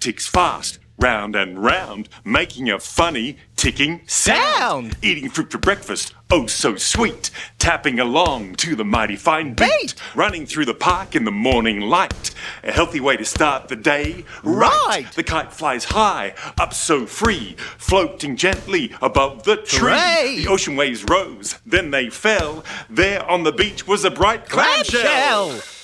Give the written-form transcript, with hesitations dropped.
ticks fast, round and round, making a funny ticking sound. Eating fruit for breakfast, oh so sweet. Tapping along to the mighty fine beat. Running through the park in the morning light. A healthy way to start the day. Right! The kite flies high, up so free, floating gently above the tree. Hooray! The ocean waves rose, then they fell. There on the beach was a bright clamshell.